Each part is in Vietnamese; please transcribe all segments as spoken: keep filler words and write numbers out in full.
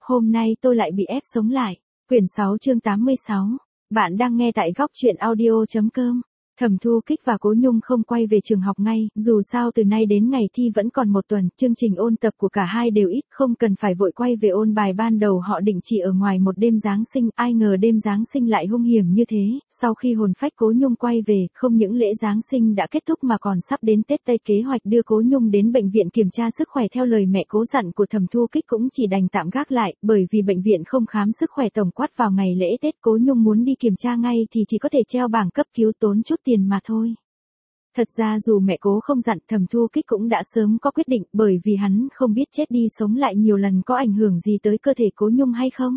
hôm nay tôi lại bị ép sống lại. Quyển sáu chương tám mươi sáu. Bạn đang nghe tại góc truyện audio.com. Thẩm Thu Kích và Cố Nhung không quay về trường học ngay, dù sao từ nay đến ngày thi vẫn còn một tuần, chương trình ôn tập của cả hai đều ít, không cần phải vội quay về ôn bài. Ban đầu họ định chỉ ở ngoài một đêm Giáng sinh, ai ngờ đêm Giáng sinh lại hung hiểm như thế. Sau khi hồn phách Cố Nhung quay về, không những lễ Giáng sinh đã kết thúc mà còn sắp đến Tết Tây. Kế hoạch đưa Cố Nhung đến bệnh viện kiểm tra sức khỏe theo lời mẹ cố dặn của Thẩm Thu Kích cũng chỉ đành tạm gác lại, bởi vì bệnh viện không khám sức khỏe tổng quát vào ngày lễ Tết. Cố Nhung muốn đi kiểm tra ngay thì chỉ có thể treo bảng cấp cứu tốn chút tiền mà thôi. Thật ra dù mẹ cố không dặn, Thẩm Thu Kích cũng đã sớm có quyết định, bởi vì hắn không biết chết đi sống lại nhiều lần có ảnh hưởng gì tới cơ thể Cố Nhung hay không.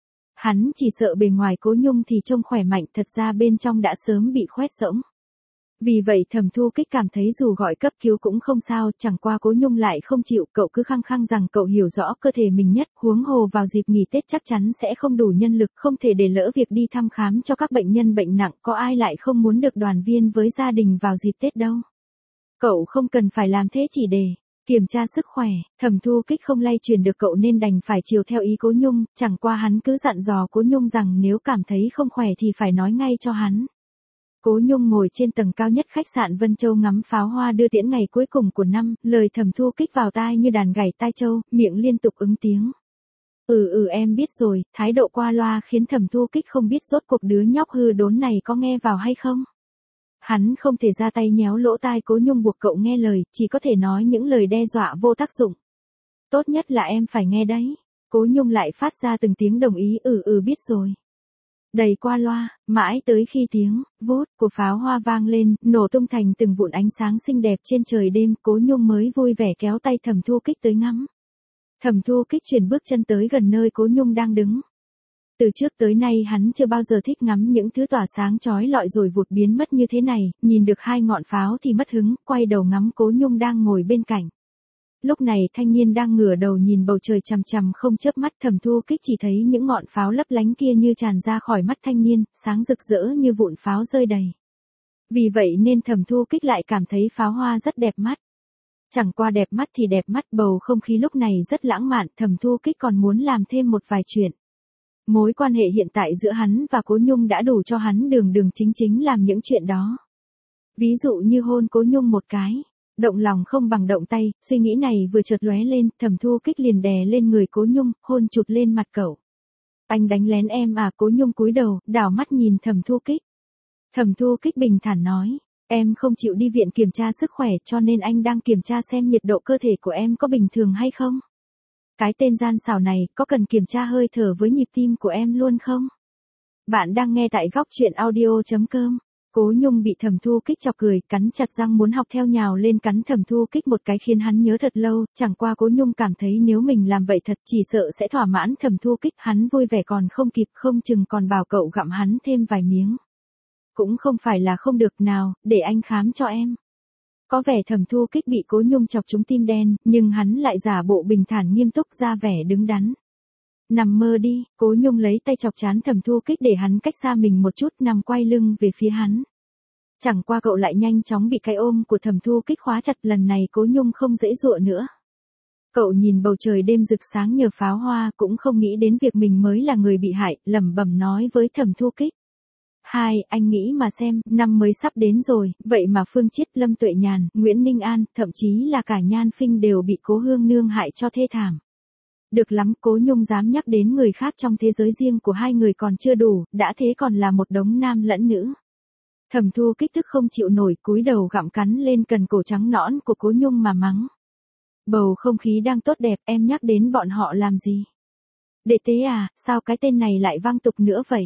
Hắn chỉ sợ bề ngoài Cố Nhung thì trông khỏe mạnh, thật ra bên trong đã sớm bị khoét rỗng. Vì vậy Thẩm Thu Kích cảm thấy dù gọi cấp cứu cũng không sao, chẳng qua Cố Nhung lại không chịu, cậu cứ khăng khăng rằng cậu hiểu rõ cơ thể mình nhất, huống hồ vào dịp nghỉ Tết chắc chắn sẽ không đủ nhân lực, không thể để lỡ việc đi thăm khám cho các bệnh nhân bệnh nặng, có ai lại không muốn được đoàn viên với gia đình vào dịp Tết đâu. Cậu không cần phải làm thế chỉ để kiểm tra sức khỏe. Thẩm Thu Kích không lay truyền được cậu nên đành phải chiều theo ý Cố Nhung, chẳng qua hắn cứ dặn dò Cố Nhung rằng nếu cảm thấy không khỏe thì phải nói ngay cho hắn. Cố Nhung ngồi trên tầng cao nhất khách sạn Vân Châu ngắm pháo hoa đưa tiễn ngày cuối cùng của năm, lời Thẩm Thu Kích vào tai như đàn gảy tai châu, miệng liên tục ứng tiếng. Ừ ừ em biết rồi, thái độ qua loa khiến Thẩm Thu Kích không biết rốt cuộc đứa nhóc hư đốn này có nghe vào hay không. Hắn không thể ra tay nhéo lỗ tai Cố Nhung buộc cậu nghe lời, chỉ có thể nói những lời đe dọa vô tác dụng. Tốt nhất là em phải nghe đấy. Cố Nhung lại phát ra từng tiếng đồng ý ừ ừ biết rồi. Đầy qua loa, mãi tới khi tiếng vút của pháo hoa vang lên, nổ tung thành từng vụn ánh sáng xinh đẹp trên trời đêm, Cố Nhung mới vui vẻ kéo tay Thẩm Thu Kích tới ngắm. Thẩm Thu Kích chuyển bước chân tới gần nơi Cố Nhung đang đứng. Từ trước tới nay hắn chưa bao giờ thích ngắm những thứ tỏa sáng chói lọi rồi vụt biến mất như thế này, nhìn được hai ngọn pháo thì mất hứng, quay đầu ngắm Cố Nhung đang ngồi bên cạnh. Lúc này thanh niên đang ngửa đầu nhìn bầu trời chằm chằm không chớp mắt. Thẩm Thu Kích chỉ thấy những ngọn pháo lấp lánh kia như tràn ra khỏi mắt thanh niên, sáng rực rỡ như vụn pháo rơi đầy. Vì vậy nên Thẩm Thu Kích lại cảm thấy pháo hoa rất đẹp mắt. Chẳng qua đẹp mắt thì đẹp mắt, bầu không khí lúc này rất lãng mạn, Thẩm Thu Kích còn muốn làm thêm một vài chuyện. Mối quan hệ hiện tại giữa hắn và Cố Nhung đã đủ cho hắn đường đường chính chính làm những chuyện đó. Ví dụ như hôn Cố Nhung một cái. Động lòng không bằng động tay, suy nghĩ này vừa chợt lóe lên, Thẩm Thu Kích liền đè lên người Cố Nhung, hôn chụt lên mặt cậu. Anh đánh lén em à? Cố Nhung cúi đầu, đảo mắt nhìn Thẩm Thu Kích. Thẩm Thu Kích bình thản nói, em không chịu đi viện kiểm tra sức khỏe cho nên anh đang kiểm tra xem nhiệt độ cơ thể của em có bình thường hay không. Cái tên gian xảo này, có cần kiểm tra hơi thở với nhịp tim của em luôn không? Bạn đang nghe tại góc truyện audio.com. Cố Nhung bị Thẩm Thu Kích chọc cười, cắn chặt răng muốn học theo nhào lên cắn Thẩm Thu Kích một cái khiến hắn nhớ thật lâu, chẳng qua Cố Nhung cảm thấy nếu mình làm vậy thật chỉ sợ sẽ thỏa mãn Thẩm Thu Kích, hắn vui vẻ còn không kịp, không chừng còn bảo cậu gặm hắn thêm vài miếng. Cũng không phải là không được, nào, để anh khám cho em. Có vẻ Thẩm Thu Kích bị Cố Nhung chọc trúng tim đen, nhưng hắn lại giả bộ bình thản nghiêm túc ra vẻ đứng đắn. Nằm mơ đi. Cố Nhung lấy tay chọc trán Thẩm Thu Kích để hắn cách xa mình một chút, nằm quay lưng về phía hắn. Chẳng qua cậu lại nhanh chóng bị cái ôm của Thẩm Thu Kích khóa chặt, lần này Cố Nhung không dễ dụa nữa. Cậu nhìn bầu trời đêm rực sáng nhờ pháo hoa, cũng không nghĩ đến việc mình mới là người bị hại, lẩm bẩm nói với Thẩm Thu Kích. Hai, anh nghĩ mà xem, năm mới sắp đến rồi, vậy mà Phương Chiết, Lâm Tuệ Nhàn, Nguyễn Ninh An, thậm chí là cả Nhan Phinh đều bị Cố Hương Nương hại cho thê thảm. Được lắm, Cố Nhung dám nhắc đến người khác trong thế giới riêng của hai người còn chưa đủ, đã thế còn là một đống nam lẫn nữ. Thẩm Thu Kích tức không chịu nổi, cúi đầu gặm cắn lên cần cổ trắng nõn của Cố Nhung mà mắng. Bầu không khí đang tốt đẹp, em nhắc đến bọn họ làm gì? Đệ tế à, sao cái tên này lại văng tục nữa vậy?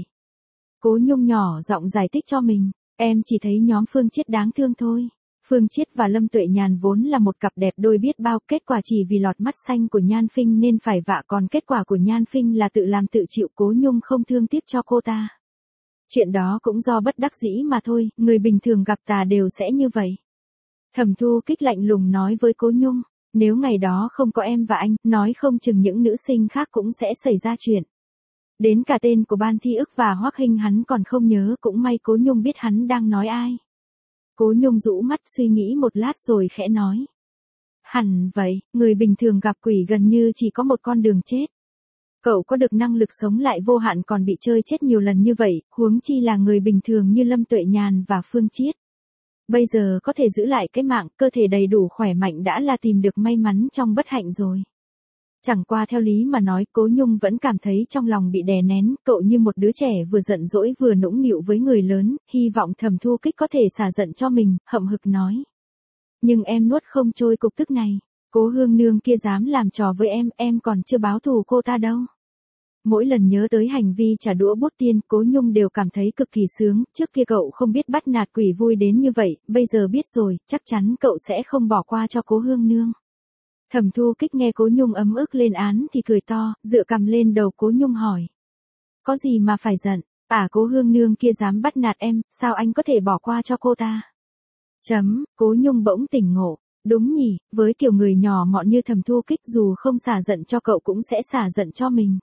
Cố Nhung nhỏ giọng giải thích cho mình, em chỉ thấy nhóm Phương Chiết đáng thương thôi. Phương Chiết và Lâm Tuệ Nhàn vốn là một cặp đẹp đôi biết bao, kết quả chỉ vì lọt mắt xanh của Nhan Phinh nên phải vạ, còn kết quả của Nhan Phinh là tự làm tự chịu, Cố Nhung không thương tiếc cho cô ta. Chuyện đó cũng do bất đắc dĩ mà thôi, người bình thường gặp ta đều sẽ như vậy. Thẩm Thu Kích lạnh lùng nói với Cố Nhung, nếu ngày đó không có em và anh, nói không chừng những nữ sinh khác cũng sẽ xảy ra chuyện. Đến cả tên của Ban Thi Ức và Hoắc Hinh hắn còn không nhớ, cũng may Cố Nhung biết hắn đang nói ai. Cố Nhung rũ mắt suy nghĩ một lát rồi khẽ nói. Hẳn vậy, người bình thường gặp quỷ gần như chỉ có một con đường chết. Cậu có được năng lực sống lại vô hạn còn bị chơi chết nhiều lần như vậy, huống chi là người bình thường như Lâm Tuệ Nhàn và Phương Chiết. Bây giờ có thể giữ lại cái mạng, cơ thể đầy đủ khỏe mạnh đã là tìm được may mắn trong bất hạnh rồi. Chẳng qua theo lý mà nói, Cố Nhung vẫn cảm thấy trong lòng bị đè nén, cậu như một đứa trẻ vừa giận dỗi vừa nũng nịu với người lớn, hy vọng Thẩm Thu Kích có thể xả giận cho mình, hậm hực nói. Nhưng em nuốt không trôi cục tức này, Cố Hương Nương kia dám làm trò với em, em còn chưa báo thù cô ta đâu. Mỗi lần nhớ tới hành vi trả đũa bút tiên, Cố Nhung đều cảm thấy cực kỳ sướng, trước kia cậu không biết bắt nạt quỷ vui đến như vậy, bây giờ biết rồi, chắc chắn cậu sẽ không bỏ qua cho Cố Hương Nương. Thẩm Thu Kích nghe Cố Nhung ấm ức lên án thì cười to, dựa cằm lên đầu Cố Nhung hỏi. Có gì mà phải giận, à Cố Hương Nương kia dám bắt nạt em, sao anh có thể bỏ qua cho cô ta? Chấm, Cố Nhung bỗng tỉnh ngộ, đúng nhỉ, với kiểu người nhỏ mọn như Thẩm Thu Kích dù không xả giận cho cậu cũng sẽ xả giận cho mình.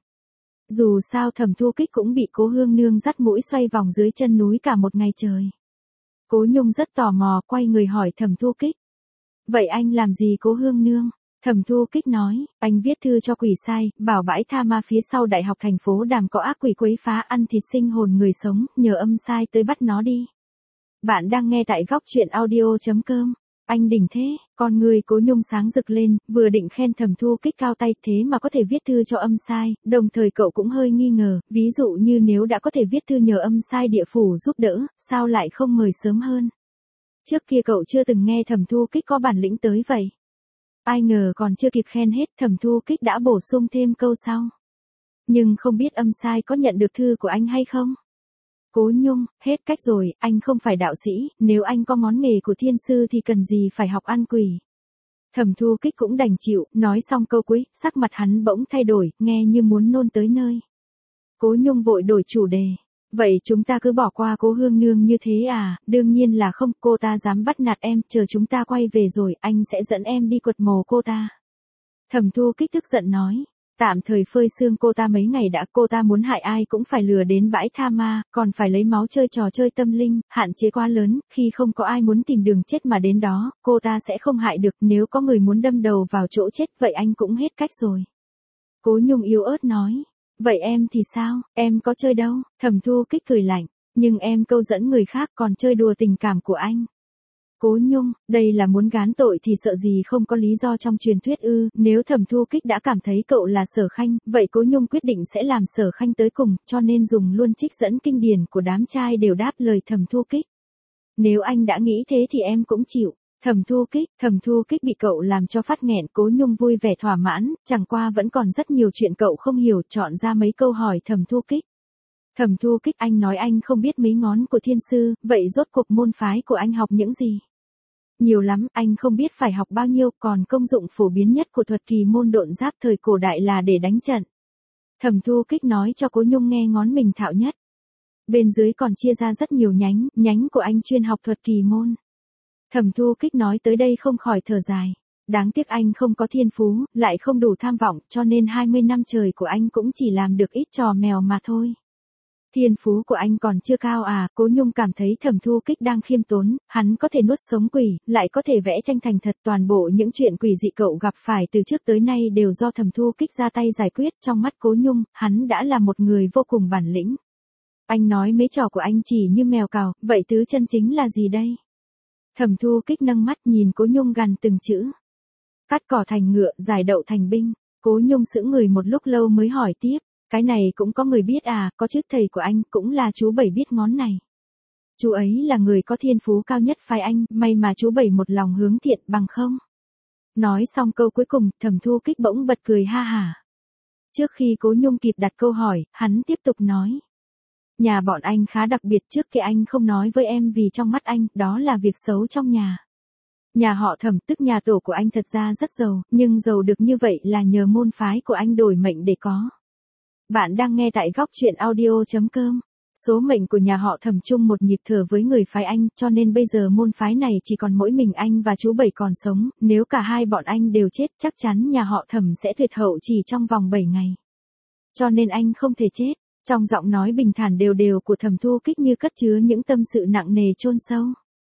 Dù sao Thẩm Thu Kích cũng bị Cố Hương Nương dắt mũi xoay vòng dưới chân núi cả một ngày trời. Cố Nhung rất tò mò quay người hỏi Thẩm Thu Kích. Vậy anh làm gì Cố Hương Nương? Thẩm Thu Kích nói, anh viết thư cho quỷ sai, bảo bãi tha ma phía sau đại học thành phố Đàm có ác quỷ quấy phá ăn thịt sinh hồn người sống, nhờ âm sai tới bắt nó đi. Bạn đang nghe tại góc truyện audio chấm com. Anh đỉnh thế, con người Cố Nhung sáng rực lên, vừa định khen Thẩm Thu Kích cao tay thế mà có thể viết thư cho âm sai, đồng thời cậu cũng hơi nghi ngờ, ví dụ như nếu đã có thể viết thư nhờ âm sai địa phủ giúp đỡ, sao lại không mời sớm hơn. Trước kia cậu chưa từng nghe Thẩm Thu Kích có bản lĩnh tới vậy. Ai ngờ còn chưa kịp khen hết, Thẩm Thu Kích đã bổ sung thêm câu sau. Nhưng không biết âm sai có nhận được thư của anh hay không? Cố Nhung, hết cách rồi, anh không phải đạo sĩ, nếu anh có ngón nghề của thiên sư thì cần gì phải học ăn quỷ. Thẩm Thu Kích cũng đành chịu, nói xong câu cuối, sắc mặt hắn bỗng thay đổi, nghe như muốn nôn tới nơi. Cố Nhung vội đổi chủ đề. Vậy chúng ta cứ bỏ qua Cố Hương Nương như thế à, đương nhiên là không, cô ta dám bắt nạt em, chờ chúng ta quay về rồi, anh sẽ dẫn em đi quật mồ cô ta. Thẩm Thu Kích tức giận nói, tạm thời phơi xương cô ta mấy ngày đã, cô ta muốn hại ai cũng phải lừa đến bãi tha ma, còn phải lấy máu chơi trò chơi tâm linh, hạn chế quá lớn, khi không có ai muốn tìm đường chết mà đến đó, cô ta sẽ không hại được, nếu có người muốn đâm đầu vào chỗ chết vậy anh cũng hết cách rồi. Cố Nhung yếu ớt nói. Vậy em thì sao, em có chơi đâu, Thẩm Thu Kích cười lạnh, nhưng em câu dẫn người khác còn chơi đùa tình cảm của anh. Cố Nhung, đây là muốn gán tội thì sợ gì không có lý do trong truyền thuyết ư, nếu Thẩm Thu Kích đã cảm thấy cậu là Sở Khanh, vậy Cố Nhung quyết định sẽ làm Sở Khanh tới cùng, cho nên dùng luôn trích dẫn kinh điển của đám trai đều đáp lời Thẩm Thu Kích. Nếu anh đã nghĩ thế thì em cũng chịu. Thẩm Thu Kích, Thẩm Thu Kích bị cậu làm cho phát nghẹn, Cố Nhung vui vẻ thỏa mãn, chẳng qua vẫn còn rất nhiều chuyện cậu không hiểu, chọn ra mấy câu hỏi Thẩm Thu Kích. Thẩm Thu Kích, anh nói anh không biết mấy ngón của thiên sư, vậy rốt cuộc môn phái của anh học những gì? Nhiều lắm, anh không biết phải học bao nhiêu, còn công dụng phổ biến nhất của thuật kỳ môn độn giáp thời cổ đại là để đánh trận. Thẩm Thu Kích nói cho Cố Nhung nghe ngón mình thạo nhất. Bên dưới còn chia ra rất nhiều nhánh, nhánh của anh chuyên học thuật kỳ môn. Thẩm Thu Kích nói tới đây không khỏi thở dài. Đáng tiếc anh không có thiên phú, lại không đủ tham vọng, cho nên hai mươi năm trời của anh cũng chỉ làm được ít trò mèo mà thôi. Thiên phú của anh còn chưa cao à, Cố Nhung cảm thấy Thẩm Thu Kích đang khiêm tốn, hắn có thể nuốt sống quỷ, lại có thể vẽ tranh thành thật, toàn bộ những chuyện quỷ dị cậu gặp phải từ trước tới nay đều do Thẩm Thu Kích ra tay giải quyết, trong mắt Cố Nhung, hắn đã là một người vô cùng bản lĩnh. Anh nói mấy trò của anh chỉ như mèo cào, vậy tứ chân chính là gì đây? Thẩm Thu Kích nâng mắt nhìn Cố Nhung gằn từng chữ. Cắt cỏ thành ngựa, giải đậu thành binh. Cố Nhung sững người một lúc lâu mới hỏi tiếp. Cái này cũng có người biết à, có chứ, thầy của anh cũng là chú Bảy biết ngón này. Chú ấy là người có thiên phú cao nhất phái anh, may mà chú Bảy một lòng hướng thiện, bằng không. Nói xong câu cuối cùng, Thẩm Thu Kích bỗng bật cười ha hả. Trước khi Cố Nhung kịp đặt câu hỏi, hắn tiếp tục nói. Nhà bọn anh khá đặc biệt, trước kia anh không nói với em vì trong mắt anh, đó là việc xấu trong nhà. Nhà họ Thẩm, tức nhà tổ của anh thật ra rất giàu, nhưng giàu được như vậy là nhờ môn phái của anh đổi mệnh để có. Bạn đang nghe tại góc truyện audio chấm com. Số mệnh của nhà họ Thẩm chung một nhịp thở với người phái anh, cho nên bây giờ môn phái này chỉ còn mỗi mình anh và chú Bảy còn sống, nếu cả hai bọn anh đều chết chắc chắn nhà họ Thẩm sẽ tuyệt hậu chỉ trong vòng bảy ngày. Cho nên anh không thể chết. Trong giọng nói bình thản đều đều của Thẩm Thu Kích như cất chứa những tâm sự nặng nề chôn sâu.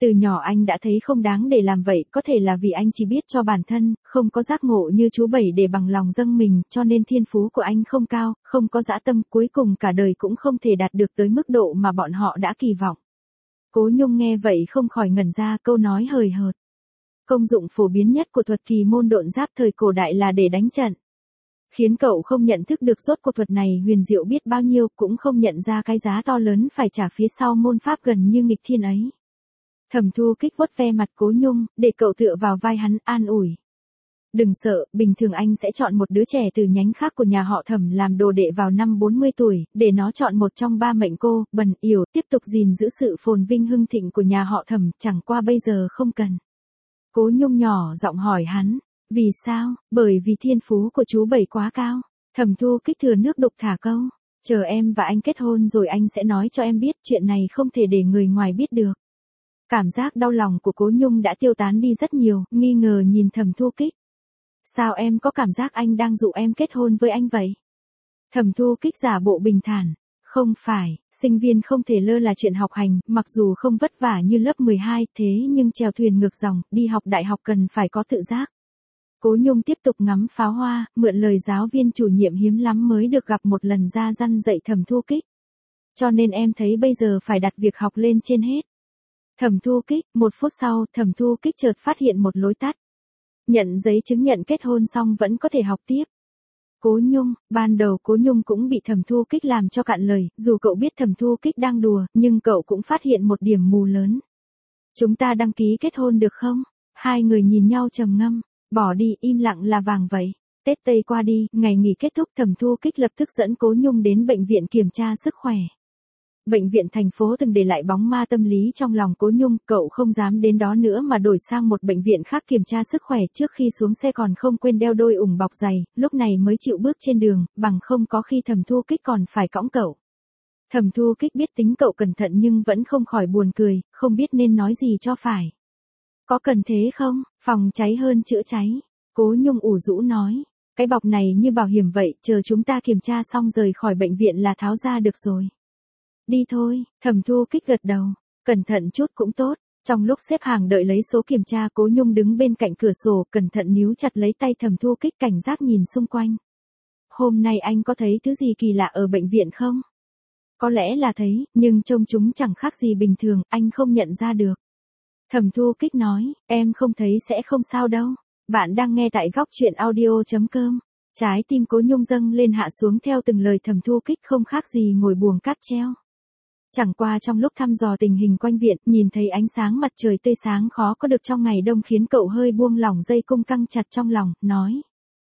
Từ nhỏ anh đã thấy không đáng để làm vậy, có thể là vì anh chỉ biết cho bản thân, không có giác ngộ như chú Bảy để bằng lòng dâng mình, cho nên thiên phú của anh không cao, không có dã tâm, cuối cùng cả đời cũng không thể đạt được tới mức độ mà bọn họ đã kỳ vọng. Cố Nhung nghe vậy không khỏi ngẩn ra, câu nói hời hợt. Công dụng phổ biến nhất của thuật kỳ môn độn giáp thời cổ đại là để đánh trận. Khiến cậu không nhận thức được rốt cuộc thuật này huyền diệu biết bao nhiêu, cũng không nhận ra cái giá to lớn phải trả phía sau môn pháp gần như nghịch thiên ấy. Thẩm Thu Kích vuốt ve mặt Cố Nhung, để cậu tựa vào vai hắn, an ủi. Đừng sợ, bình thường anh sẽ chọn một đứa trẻ từ nhánh khác của nhà họ Thẩm làm đồ đệ vào năm bốn mươi tuổi, để nó chọn một trong ba mệnh cô, bần, yểu, tiếp tục gìn giữ sự phồn vinh hưng thịnh của nhà họ Thẩm, chẳng qua bây giờ không cần. Cố Nhung nhỏ giọng hỏi hắn, vì sao? Bởi vì thiên phú của chú Bảy quá cao. Thẩm Thu Kích thừa nước đục thả câu, chờ em và anh kết hôn rồi anh sẽ nói cho em biết, chuyện này không thể để người ngoài biết được. Cảm giác đau lòng của Cố Nhung đã tiêu tán đi rất nhiều, nghi ngờ nhìn Thẩm Thu Kích. Sao em có cảm giác anh đang dụ em kết hôn với anh vậy? Thẩm Thu Kích giả bộ bình thản. Không phải, sinh viên không thể lơ là chuyện học hành, mặc dù không vất vả như lớp mười hai, thế nhưng chèo thuyền ngược dòng, đi học đại học cần phải có tự giác. Cố Nhung tiếp tục ngắm pháo hoa, mượn lời giáo viên chủ nhiệm hiếm lắm mới được gặp một lần ra răn dạy Thẩm Thu Kích. Cho nên em thấy bây giờ phải đặt việc học lên trên hết. Thẩm Thu Kích, một phút sau, Thẩm Thu Kích chợt phát hiện một lối tắt. Nhận giấy chứng nhận kết hôn xong vẫn có thể học tiếp. Cố Nhung, ban đầu Cố Nhung cũng bị Thẩm Thu Kích làm cho cạn lời, dù cậu biết Thẩm Thu Kích đang đùa, nhưng cậu cũng phát hiện một điểm mù lớn. Chúng ta đăng ký kết hôn được không? Hai người nhìn nhau trầm ngâm, bỏ đi, im lặng là vàng vậy. Tết Tây qua đi, ngày nghỉ kết thúc, Thẩm Thu Kích lập tức dẫn Cố Nhung đến bệnh viện kiểm tra sức khỏe. Bệnh viện thành phố từng để lại bóng ma tâm lý trong lòng Cố Nhung, cậu không dám đến đó nữa mà đổi sang một bệnh viện khác kiểm tra sức khỏe, trước khi xuống xe còn không quên đeo đôi ủng bọc giày, lúc này mới chịu bước trên đường, bằng không có khi Thẩm Thu Kích còn phải cõng cậu. Thẩm Thu Kích biết tính cậu cẩn thận nhưng vẫn không khỏi buồn cười, không biết nên nói gì cho phải. Có cần thế không? Phòng cháy hơn chữa cháy. Cố Nhung ủ rũ nói. Cái bọc này như bảo hiểm vậy, chờ chúng ta kiểm tra xong rời khỏi bệnh viện là tháo ra được rồi. Đi thôi, Thẩm Thu Kích gật đầu. Cẩn thận chút cũng tốt. Trong lúc xếp hàng đợi lấy số kiểm tra, Cố Nhung đứng bên cạnh cửa sổ, cẩn thận níu chặt lấy tay Thẩm Thu Kích, cảnh giác nhìn xung quanh. Hôm nay anh có thấy thứ gì kỳ lạ ở bệnh viện không? Có lẽ là thấy, nhưng trông chúng chẳng khác gì bình thường, anh không nhận ra được. Thẩm Thu Kích nói, em không thấy sẽ không sao đâu. Bạn đang nghe tại góc truyện audio chấm com. Trái tim Cố Nhung dâng lên hạ xuống theo từng lời Thẩm Thu Kích, không khác gì ngồi buồng cáp treo. Chẳng qua trong lúc thăm dò tình hình quanh viện, nhìn thấy ánh sáng mặt trời tươi sáng khó có được trong ngày đông khiến cậu hơi buông lỏng dây cung căng chặt trong lòng, nói.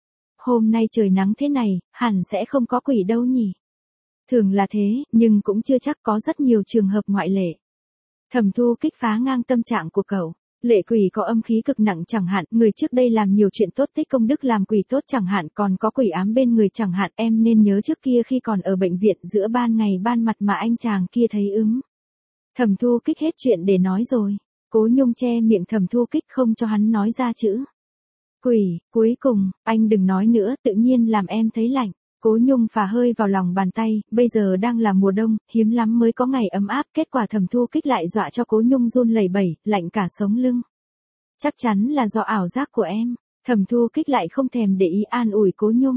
Hôm nay trời nắng thế này, hẳn sẽ không có quỷ đâu nhỉ. Thường là thế, nhưng cũng chưa chắc, có rất nhiều trường hợp ngoại lệ. Thẩm Thu Kích phá ngang tâm trạng của cậu. Lệ quỷ có âm khí cực nặng chẳng hạn, người trước đây làm nhiều chuyện tốt tích công đức làm quỷ tốt chẳng hạn, còn có quỷ ám bên người chẳng hạn, em nên nhớ trước kia khi còn ở bệnh viện giữa ban ngày ban mặt mà anh chàng kia thấy ướm. Thẩm Thu Kích hết chuyện để nói rồi. Cố Nhung che miệng Thẩm Thu Kích không cho hắn nói ra chữ. Quỷ, cuối cùng, anh đừng nói nữa, tự nhiên làm em thấy lạnh. Cố Nhung phả hơi vào lòng bàn tay, bây giờ đang là mùa đông, hiếm lắm mới có ngày ấm áp, kết quả Thẩm Thu Kích lại dọa cho Cố Nhung run lẩy bẩy, lạnh cả sống lưng. Chắc chắn là do ảo giác của em. Thẩm Thu Kích lại không thèm để ý an ủi Cố Nhung.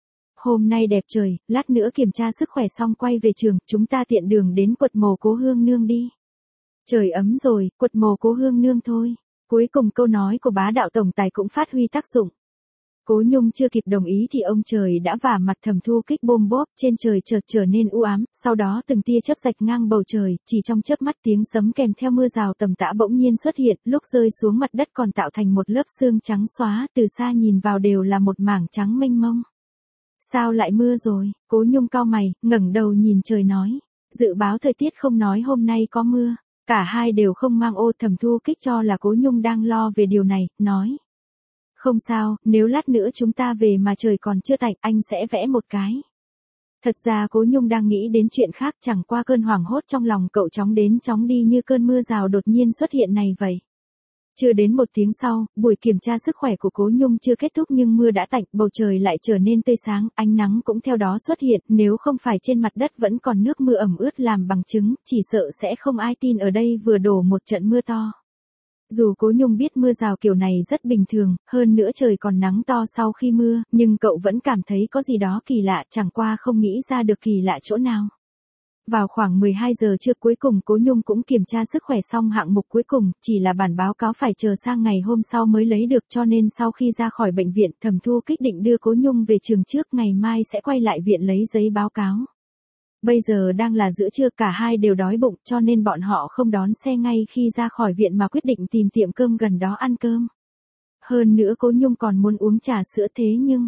Hôm nay đẹp trời, lát nữa kiểm tra sức khỏe xong quay về trường, chúng ta tiện đường đến quật mồ Cố Hương Nương đi. Trời ấm rồi, quật mồ Cố Hương Nương thôi. Cuối cùng câu nói của bá đạo tổng tài cũng phát huy tác dụng. Cố Nhung chưa kịp đồng ý thì ông trời đã vả mặt Thẩm Thu Kích bôm bốp, trên trời chợt trở nên u ám, sau đó từng tia chớp rạch ngang bầu trời, chỉ trong chớp mắt tiếng sấm kèm theo mưa rào tầm tã bỗng nhiên xuất hiện, lúc rơi xuống mặt đất còn tạo thành một lớp sương trắng xóa, từ xa nhìn vào đều là một mảng trắng mênh mông. Sao lại mưa rồi? Cố Nhung cau mày, ngẩng đầu nhìn trời nói. Dự báo thời tiết không nói hôm nay có mưa. Cả hai đều không mang ô. Thẩm Thu Kích cho là Cố Nhung đang lo về điều này, nói. Không sao, nếu lát nữa chúng ta về mà trời còn chưa tạnh, anh sẽ vẽ một cái. Thật ra Cố Nhung đang nghĩ đến chuyện khác, chẳng qua cơn hoảng hốt trong lòng cậu chóng đến chóng đi như cơn mưa rào đột nhiên xuất hiện này vậy. Chưa đến một tiếng sau, buổi kiểm tra sức khỏe của Cố Nhung chưa kết thúc nhưng mưa đã tạnh, bầu trời lại trở nên tươi sáng, ánh nắng cũng theo đó xuất hiện, nếu không phải trên mặt đất vẫn còn nước mưa ẩm ướt làm bằng chứng, chỉ sợ sẽ không ai tin ở đây vừa đổ một trận mưa to. Dù Cố Nhung biết mưa rào kiểu này rất bình thường, hơn nữa trời còn nắng to sau khi mưa, nhưng cậu vẫn cảm thấy có gì đó kỳ lạ, chẳng qua không nghĩ ra được kỳ lạ chỗ nào. Vào khoảng mười hai giờ trưa cuối cùng Cố Nhung cũng kiểm tra sức khỏe xong hạng mục cuối cùng, chỉ là bản báo cáo phải chờ sang ngày hôm sau mới lấy được, cho nên sau khi ra khỏi bệnh viện, Thẩm Thu Kích định đưa Cố Nhung về trường trước, ngày mai sẽ quay lại viện lấy giấy báo cáo. Bây giờ đang là giữa trưa, cả hai đều đói bụng, cho nên bọn họ không đón xe ngay khi ra khỏi viện mà quyết định tìm tiệm cơm gần đó ăn cơm. Hơn nữa Cố Nhung còn muốn uống trà sữa, thế nhưng...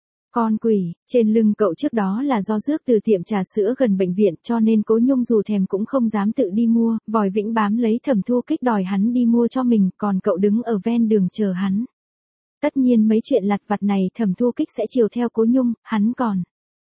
Con quỷ, trên lưng cậu trước đó là do rước từ tiệm trà sữa gần bệnh viện, cho nên Cố Nhung dù thèm cũng không dám tự đi mua, vòi vĩnh bám lấy Thẩm Thu Kích đòi hắn đi mua cho mình, còn cậu đứng ở ven đường chờ hắn. Tất nhiên mấy chuyện lặt vặt này Thẩm Thu Kích sẽ chiều theo Cố Nhung, hắn còn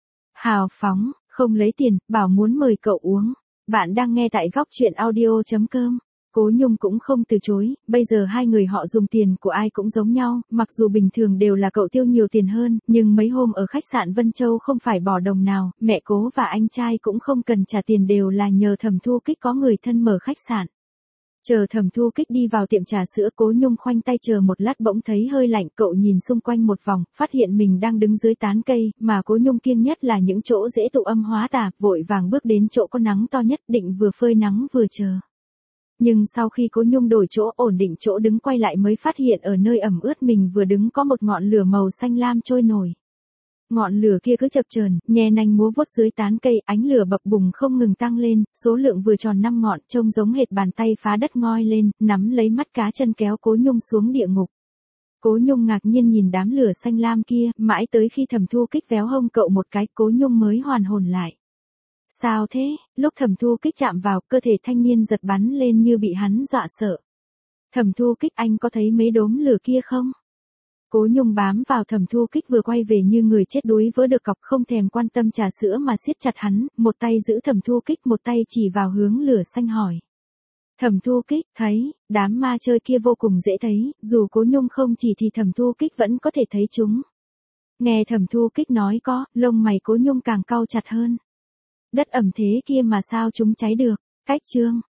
hào phóng, không lấy tiền, bảo muốn mời cậu uống. Bạn đang nghe tại góc chuyện audio chấm com. Cố Nhung cũng không từ chối, bây giờ hai người họ dùng tiền của ai cũng giống nhau, mặc dù bình thường đều là cậu tiêu nhiều tiền hơn, nhưng mấy hôm ở khách sạn Vân Châu không phải bỏ đồng nào, mẹ Cố và anh trai cũng không cần trả tiền, đều là nhờ Thẩm Thu Kích có người thân mở khách sạn. Chờ Thẩm Thu Kích đi vào tiệm trà sữa, Cố Nhung khoanh tay chờ một lát bỗng thấy hơi lạnh, cậu nhìn xung quanh một vòng, phát hiện mình đang đứng dưới tán cây, mà Cố Nhung kiêng nhất là những chỗ dễ tụ âm hóa tà, vội vàng bước đến chỗ có nắng to nhất, định vừa phơi nắng vừa chờ. Nhưng sau khi Cố Nhung đổi chỗ, ổn định chỗ đứng quay lại mới phát hiện ở nơi ẩm ướt mình vừa đứng có một ngọn lửa màu xanh lam trôi nổi. Ngọn lửa kia cứ chập chờn, nhe nanh múa vuốt dưới tán cây, ánh lửa bập bùng không ngừng tăng lên, số lượng vừa tròn năm ngọn, trông giống hệt bàn tay phá đất ngoi lên, nắm lấy mắt cá chân kéo Cố Nhung xuống địa ngục. Cố Nhung ngạc nhiên nhìn đám lửa xanh lam kia, mãi tới khi Thẩm Thu Kích véo hông cậu một cái, Cố Nhung mới hoàn hồn lại. Sao thế? Lúc Thẩm Thu Kích chạm vào, cơ thể thanh niên giật bắn lên như bị hắn dọa sợ. Thẩm Thu Kích, anh có thấy mấy đốm lửa kia không? Cố Nhung bám vào Thẩm Thu Kích vừa quay về như người chết đuối vỡ được cọc, không thèm quan tâm trà sữa mà siết chặt hắn, một tay giữ Thẩm Thu Kích, một tay chỉ vào hướng lửa xanh hỏi. Thẩm Thu Kích, thấy, đám ma chơi kia vô cùng dễ thấy, dù Cố Nhung không chỉ thì Thẩm Thu Kích vẫn có thể thấy chúng. Nghe Thẩm Thu Kích nói có, lông mày Cố Nhung càng cau chặt hơn. Đất ẩm thế kia mà sao chúng cháy được? Cách chương